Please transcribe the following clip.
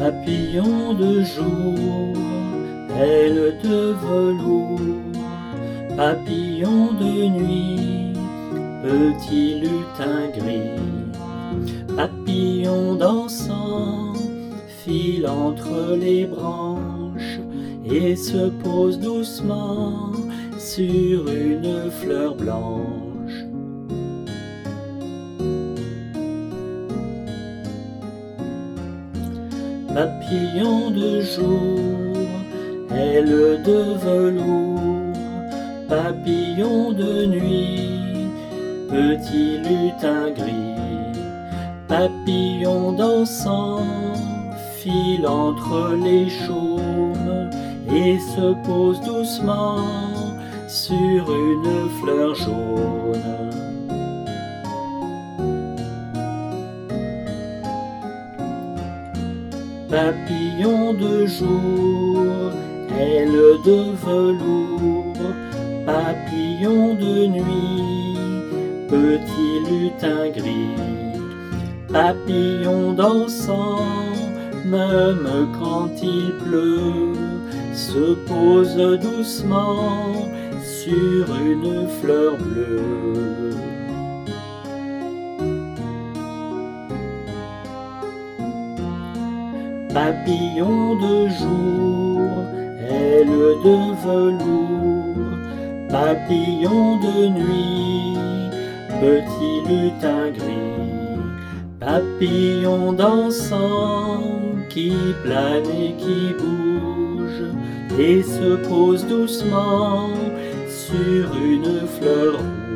Papillon de jour, aile de velours, papillon de nuit, petit lutin gris, papillon dansant, file entre les branches et se pose doucement sur une fleur blanche. Papillon de jour, aile de velours, papillon de nuit, petit lutin gris, papillon dansant, file entre les chaumes et se pose doucement sur une fleur jaune. Papillon de jour, aile de velours, papillon de nuit, petit lutin gris, papillon dansant, même quand il pleut, se pose doucement sur une fleur bleue. Papillon de jour, aile de velours, papillon de nuit, petit lutin gris, papillon dansant qui plane et qui bouge et se pose doucement sur une fleur rouge.